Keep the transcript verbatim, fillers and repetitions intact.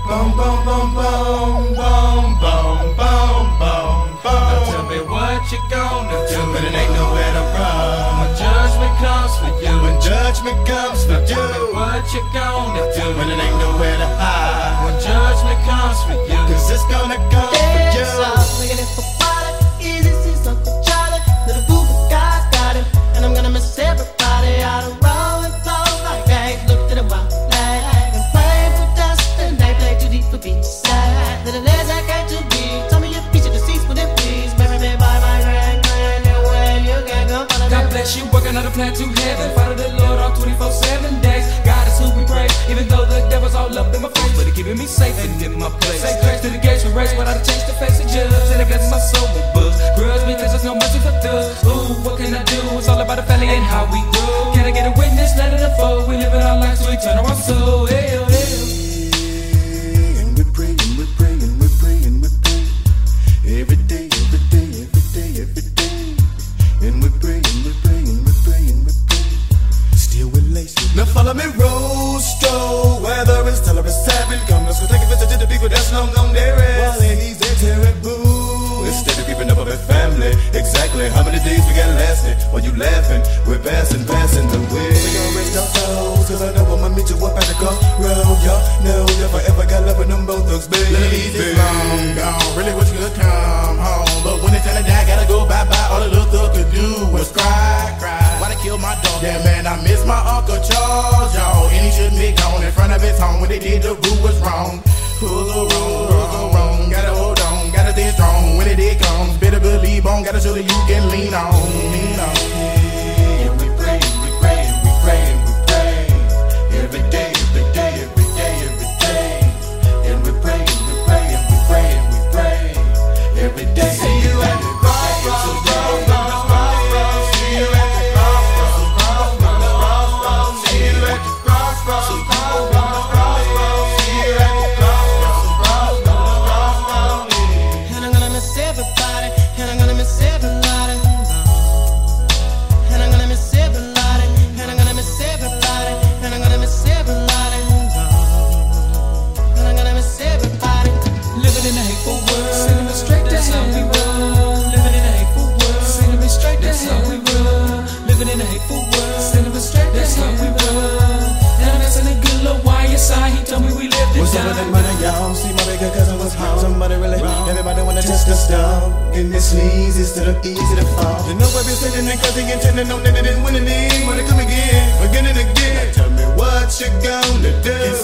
Boom, boom, boom, boom, boom, boom, boom, boom, boom. Now tell me what you gonna do, but it ain't nowhere to run. When judgment comes for you, when judgment comes for you, tell me what you gonna do, when it ain't nowhere to hide. When judgment comes for you, cause it's gonna come for you. Looking at for water, easy sees Uncle Charlie. Little boo guy's got him, and I'm gonna miss everybody. Out of roll and flow like eggs, looked at a wild flag and playing for dust, and they play too deep for beach side. Little legs I got to be. Tell me your feature deceased with it, please. Marry me by my grand grand, and when you can go follow God bless you, working on a plan to heaven. Follow the Lord all twenty-four seven days. God is who we praise, even though the devil's all up in my face, but he keeping me safe and in my place. Say grace to the gates we race, without a change to face the judge. And it blesses my soul with books. Grudge because there's no mercy for thugs. Ooh, what can I do? It's all about the family and how we grow. Can I get a witness? Let it unfold. We live in our lives, so we turn our soul. Hell, hell. And we're praying, we're praying, we're praying, we're praying. Every day, every day, every day, every day. And we're praying, we're praying, we're praying, we're praying. Still with lace. Now follow me, Rosto. Whether it's tell or it's savage, come, let's go take a visit to the people that's long gone there. While he's there, terrible. Instead of keeping up with family, exactly how many days we got lasting? While you laughing, we're passing, passing the way. We gon' rest our souls, cause I know I'ma meet you up at the crossroad. Y'all know if I ever got love with them both thugs, baby. Little easy, long gone, really wish you could come home. But when it's time to die, gotta go bye-bye. All the little thug could do was cry, cry. Why they kill my dog? Yeah, man, I miss my Uncle Charles, y'all. And he shouldn't be gone in front of his home. When they did, the rule was wrong. Who's so wrong, who's so wrong? Gotta hold on, gotta stay strong. When it did comes, better believe on. Gotta show that you can lean on, lean on. And we pray, we pray, we pray, we pray. Every day, every day, every day, every day. And we pray, we pray, we pray, we pray. Every day. See you at the crossroads. See you at the crossroads. See you at the crossroads. See you at the crossroads. And I'm gonna miss everybody, and I'm gonna miss everybody. And I'm gonna miss everybody, and I'm gonna miss everybody, and I'm gonna miss everybody. And I'm gonna miss everybody. Living in a hateful world, sending me straight to hell. That's how we roll. Living in a hateful world, sending me straight to hell. That's how we roll. Living in a hateful world, sending me straight to hell. That's how we roll. And I'm missing a good little Y S I. He told me we lived it What's up with that money, y'all? See my bigger cousin was home. Somebody really wrong. Everybody wanna test us down. Getting this sleazy instead of easy to fall. You know I've been sitting there cause they intending on that they didn't win any. Wanna come again, again and again. Now tell me what you gonna do.